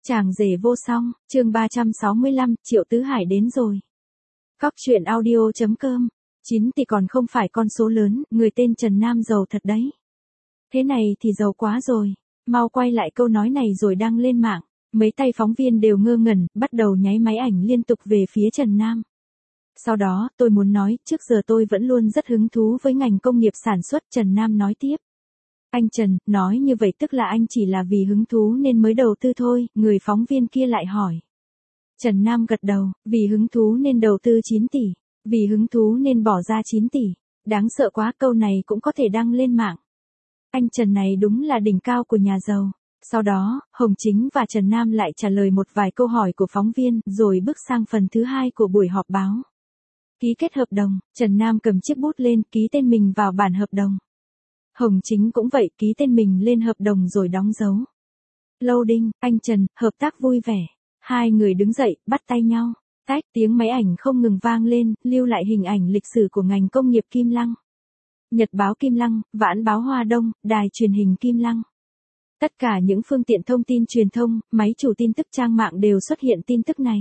Chàng rể vô song, chương 365, Triệu Tứ Hải đến rồi. Cóc truyện audio.com. 9 tỷ còn không phải con số lớn, người tên Trần Nam giàu thật đấy. Thế này thì giàu quá rồi. Mau quay lại câu nói này rồi đăng lên mạng. Mấy tay phóng viên đều ngơ ngẩn, bắt đầu nháy máy ảnh liên tục về phía Trần Nam. Sau đó, tôi muốn nói, trước giờ tôi vẫn luôn rất hứng thú với ngành công nghiệp sản xuất. Trần Nam nói tiếp. Anh Trần, nói như vậy tức là anh chỉ là vì hứng thú nên mới đầu tư thôi, người phóng viên kia lại hỏi. Trần Nam gật đầu, vì hứng thú nên đầu tư 9 tỷ, vì hứng thú nên bỏ ra 9 tỷ. Đáng sợ quá, câu này cũng có thể đăng lên mạng. Anh Trần này đúng là đỉnh cao của nhà giàu. Sau đó, Hồng Chính và Trần Nam lại trả lời một vài câu hỏi của phóng viên, rồi bước sang phần thứ hai của buổi họp báo. Ký kết hợp đồng, Trần Nam cầm chiếc bút lên, ký tên mình vào bản hợp đồng. Hồng Chính cũng vậy, ký tên mình lên hợp đồng rồi đóng dấu. Loading, anh Trần, hợp tác vui vẻ. Hai người đứng dậy, bắt tay nhau. Tách, tiếng máy ảnh không ngừng vang lên, lưu lại hình ảnh lịch sử của ngành công nghiệp Kim Lăng. Nhật báo Kim Lăng, Vãn báo Hoa Đông, đài truyền hình Kim Lăng. Tất cả những phương tiện thông tin truyền thông, máy chủ tin tức trang mạng đều xuất hiện tin tức này.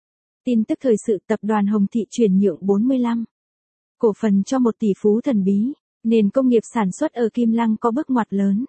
Tin tức thời sự, tập đoàn Hồng Thị chuyển nhượng 45 cổ phần cho một tỷ phú thần bí. Nền công nghiệp sản xuất ở Kim Lăng có bước ngoặt lớn.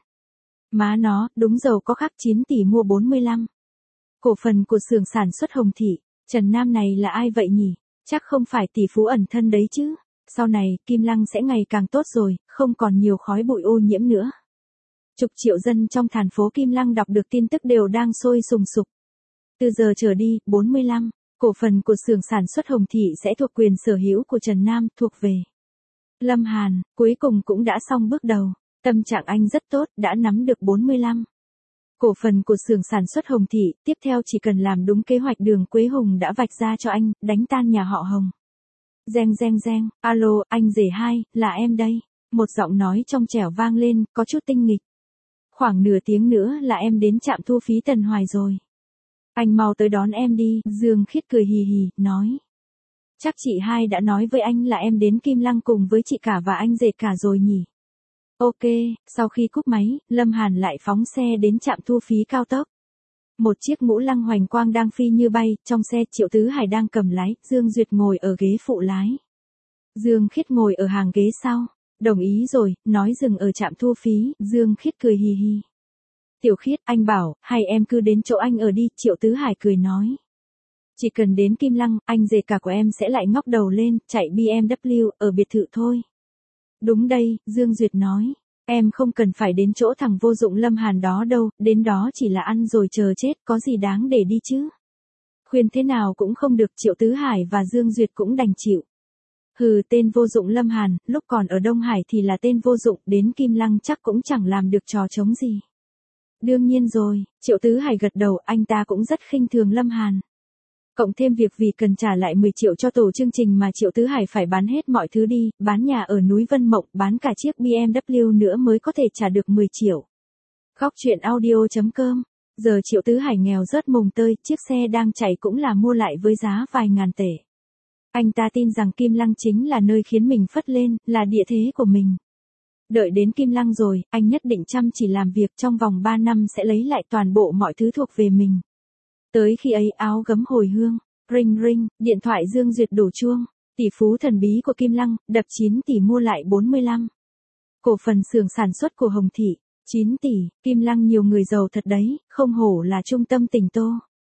Má nó, đúng giàu có khắc 9 tỷ mua 45 cổ phần của xưởng sản xuất Hồng Thị. Trần Nam này là ai vậy nhỉ? Chắc không phải tỷ phú ẩn thân đấy chứ. Sau này, Kim Lăng sẽ ngày càng tốt rồi, không còn nhiều khói bụi ô nhiễm nữa. Chục triệu dân trong thành phố Kim Lăng đọc được tin tức đều đang sôi sùng sục. Từ giờ trở đi, 45 cổ phần của xưởng sản xuất Hồng Thị sẽ thuộc quyền sở hữu của Trần Nam, thuộc về Lâm Hàn. Cuối cùng cũng đã xong bước đầu. Tâm trạng anh rất tốt, đã nắm được 45 cổ phần của xưởng sản xuất Hồng Thị. Tiếp theo chỉ cần làm đúng kế hoạch Đường Quế Hùng đã vạch ra cho anh, đánh tan nhà họ Hồng. Reng reng reng, alo, anh rể hai, là em đây. Một giọng nói trong trẻo vang lên, có chút tinh nghịch. Khoảng nửa tiếng nữa là em đến trạm thu phí Tần Hoài rồi. Anh mau tới đón em đi. Dương Khiết cười hì hì, nói. Chắc chị hai đã nói với anh là em đến Kim Lăng cùng với chị cả và anh rể cả rồi nhỉ? Ok, sau khi cúp máy, Lâm Hàn lại phóng xe đến trạm thu phí cao tốc. Một chiếc Ngũ Lăng Hoành Quang đang phi như bay, trong xe Triệu Tứ Hải đang cầm lái, Dương Duyệt ngồi ở ghế phụ lái. Dương Khiết ngồi ở hàng ghế sau. Đồng ý rồi, nói dừng ở trạm thu phí, Dương Khiết cười hì hì. Tiểu Khiết, anh bảo, hay em cứ đến chỗ anh ở đi, Triệu Tứ Hải cười nói. Chỉ cần đến Kim Lăng, anh rể cả của em sẽ lại ngóc đầu lên, chạy BMW, ở biệt thự thôi. Đúng đây, Dương Duyệt nói. Em không cần phải đến chỗ thằng vô dụng Lâm Hàn đó đâu, đến đó chỉ là ăn rồi chờ chết, có gì đáng để đi chứ. Khuyên thế nào cũng không được, Triệu Tứ Hải và Dương Duyệt cũng đành chịu. Hừ, tên vô dụng Lâm Hàn, lúc còn ở Đông Hải thì là tên vô dụng, đến Kim Lăng chắc cũng chẳng làm được trò trống gì. Đương nhiên rồi, Triệu Tứ Hải gật đầu, anh ta cũng rất khinh thường Lâm Hàn. Cộng thêm việc vì cần trả lại 10 triệu cho tổ chương trình mà Triệu Tứ Hải phải bán hết mọi thứ đi, bán nhà ở núi Vân Mộng, bán cả chiếc BMW nữa mới có thể trả được 10 triệu. Cóc truyện audio.com. Giờ Triệu Tứ Hải nghèo rớt mồng tơi, chiếc xe đang chạy cũng là mua lại với giá vài ngàn tệ. Anh ta tin rằng Kim Lăng chính là nơi khiến mình phất lên, là địa thế của mình. Đợi đến Kim Lăng rồi, anh nhất định chăm chỉ làm việc, trong vòng 3 năm sẽ lấy lại toàn bộ mọi thứ thuộc về mình. Tới khi ấy áo gấm hồi hương, ring ring, điện thoại Dương Duyệt đổ chuông, tỷ phú thần bí của Kim Lăng, đập 9 tỷ mua lại 45 cổ phần xưởng sản xuất của Hồng Thị. 9 tỷ, Kim Lăng nhiều người giàu thật đấy, không hổ là trung tâm tỉnh Tô.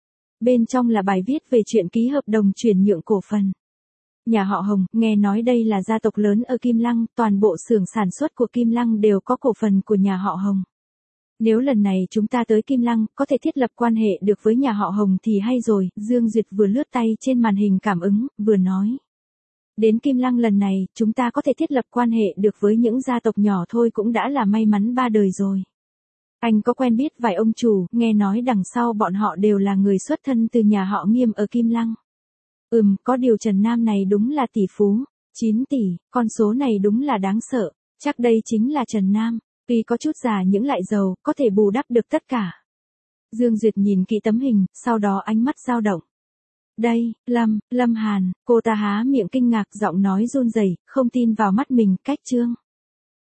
Bên trong là bài viết về chuyện ký hợp đồng chuyển nhượng cổ phần. Nhà họ Hồng, nghe nói đây là gia tộc lớn ở Kim Lăng, toàn bộ xưởng sản xuất của Kim Lăng đều có cổ phần của nhà họ Hồng. Nếu lần này chúng ta tới Kim Lăng, có thể thiết lập quan hệ được với nhà họ Hồng thì hay rồi, Dương Duyệt vừa lướt tay trên màn hình cảm ứng, vừa nói. Đến Kim Lăng lần này, chúng ta có thể thiết lập quan hệ được với những gia tộc nhỏ thôi cũng đã là may mắn ba đời rồi. Anh có quen biết vài ông chủ, nghe nói đằng sau bọn họ đều là người xuất thân từ nhà họ Nghiêm ở Kim Lăng. Có điều Trần Nam này đúng là tỷ phú. 9 tỷ, con số này đúng là đáng sợ. Chắc đây chính là Trần Nam. Tuy có chút già nhưng lại giàu, có thể bù đắp được tất cả. Dương Duyệt nhìn kỹ tấm hình, sau đó ánh mắt dao động. Đây, Lâm Hàn, cô ta há miệng kinh ngạc, giọng nói run rẩy, không tin vào mắt mình, cách trương.